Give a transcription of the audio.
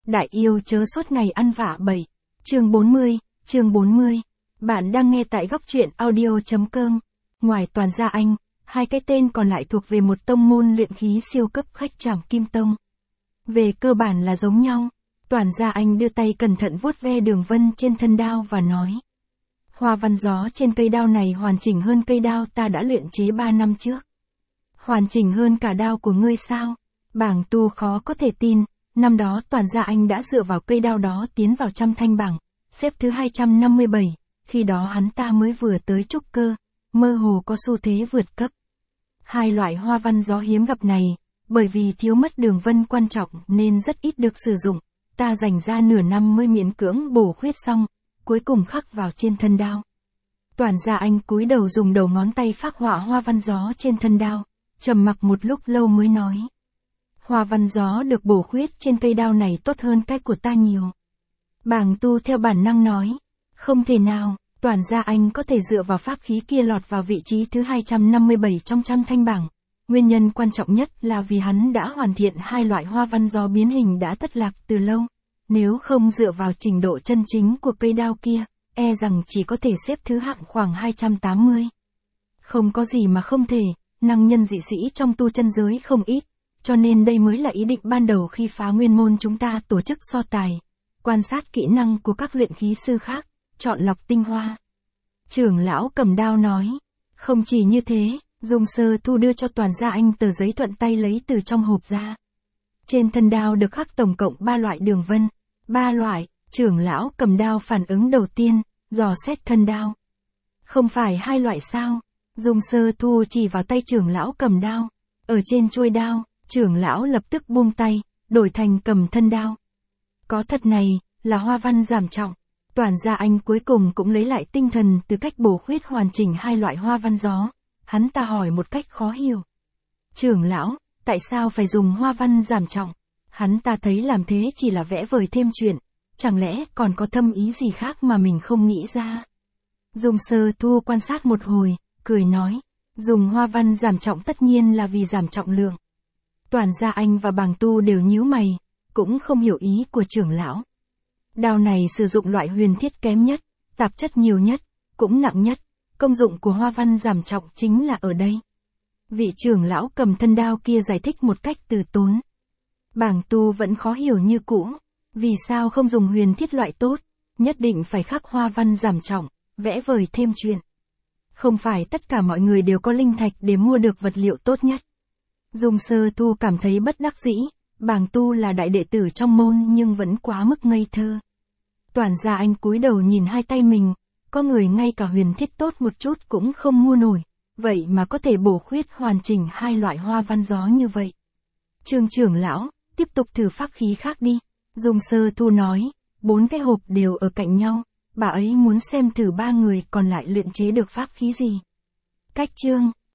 Đại yêu chớ suốt ngày ăn vạ bậy. Chương 40. Bạn đang nghe tại góc truyện audio.com. Ngoài Toàn Gia Anh, hai cái tên còn lại thuộc về một tông môn luyện khí siêu cấp khách Trảm Kim Tông. Về cơ bản là giống nhau. Toàn Gia Anh đưa tay cẩn thận vuốt ve đường vân trên thân đao và nói. Hoa văn gió trên cây đao này hoàn chỉnh hơn cây đao ta đã luyện chế 3 năm trước. Hoàn chỉnh hơn cả đao của ngươi sao? Bảng tu khó có thể tin. Năm đó Toàn Gia Anh đã dựa vào cây đao đó tiến vào trăm thanh bảng, xếp thứ 257, khi đó hắn ta mới vừa tới trúc cơ, mơ hồ có xu thế vượt cấp. Hai loại hoa văn gió hiếm gặp này, bởi vì thiếu mất đường vân quan trọng nên rất ít được sử dụng, ta dành ra nửa năm mới miễn cưỡng bổ khuyết xong, cuối cùng khắc vào trên thân đao. Toàn Gia Anh cúi đầu dùng đầu ngón tay phác họa hoa văn gió trên thân đao, trầm mặc một lúc lâu mới nói. Hoa văn gió được bổ khuyết trên cây đao này tốt hơn cái của ta nhiều. Bàng tu theo bản năng nói. Không thể nào, Toàn Gia Anh có thể dựa vào pháp khí kia lọt vào vị trí thứ 257 trong trăm thanh bảng. Nguyên nhân quan trọng nhất là vì hắn đã hoàn thiện hai loại hoa văn gió biến hình đã thất lạc từ lâu. Nếu không dựa vào trình độ chân chính của cây đao kia, e rằng chỉ có thể xếp thứ hạng khoảng 280. Không có gì mà không thể, năng nhân dị sĩ trong tu chân giới không ít. Cho nên đây mới là ý định ban đầu khi phá nguyên môn chúng ta tổ chức so tài, quan sát kỹ năng của các luyện khí sư khác, chọn lọc tinh hoa. Trưởng lão cầm đao nói, không chỉ như thế, Dung Sơ Thu đưa cho Toàn Gia Anh tờ giấy thuận tay lấy từ trong hộp ra. Trên thân đao được khắc tổng cộng 3 loại đường vân, 3 loại, trưởng lão cầm đao phản ứng đầu tiên, dò xét thân đao. Không phải 2 loại sao? Dung Sơ Thu chỉ vào tay trưởng lão cầm đao, ở trên chuôi đao. Trưởng lão lập tức buông tay, đổi thành cầm thân đao. Có thật này, là hoa văn giảm trọng. Toàn Gia Anh cuối cùng cũng lấy lại tinh thần từ cách bổ khuyết hoàn chỉnh hai loại hoa văn gió. Hắn ta hỏi một cách khó hiểu. Trưởng lão, tại sao phải dùng hoa văn giảm trọng? Hắn ta thấy làm thế chỉ là vẽ vời thêm chuyện. Chẳng lẽ còn có thâm ý gì khác mà mình không nghĩ ra? Dung Sơ Thu quan sát một hồi, cười nói. Dùng hoa văn giảm trọng tất nhiên là vì giảm trọng lượng. Toàn Gia Anh và Bàng Tu đều nhíu mày, cũng không hiểu ý của trưởng lão. Đao này sử dụng loại huyền thiết kém nhất, tạp chất nhiều nhất, cũng nặng nhất, công dụng của hoa văn giảm trọng chính là ở đây. Vị trưởng lão cầm thân đao kia giải thích một cách từ tốn. Bàng Tu vẫn khó hiểu như cũ, vì sao không dùng huyền thiết loại tốt, nhất định phải khắc hoa văn giảm trọng, vẽ vời thêm chuyện. Không phải tất cả mọi người đều có linh thạch để mua được vật liệu tốt nhất. Dung Sơ Thu cảm thấy bất đắc dĩ, Bàng Tu là đại đệ tử trong môn nhưng vẫn quá mức ngây thơ. Toàn Gia Anh cúi đầu nhìn hai tay mình, có người ngay cả huyền thiết tốt một chút cũng không mua nổi, vậy mà có thể bổ khuyết hoàn chỉnh hai loại hoa văn gió như vậy. Trương trưởng lão, tiếp tục thử pháp khí khác đi. Dung Sơ Thu nói, 4 cái hộp đều ở cạnh nhau, bà ấy muốn xem thử 3 người còn lại luyện chế được pháp khí gì. Cách chương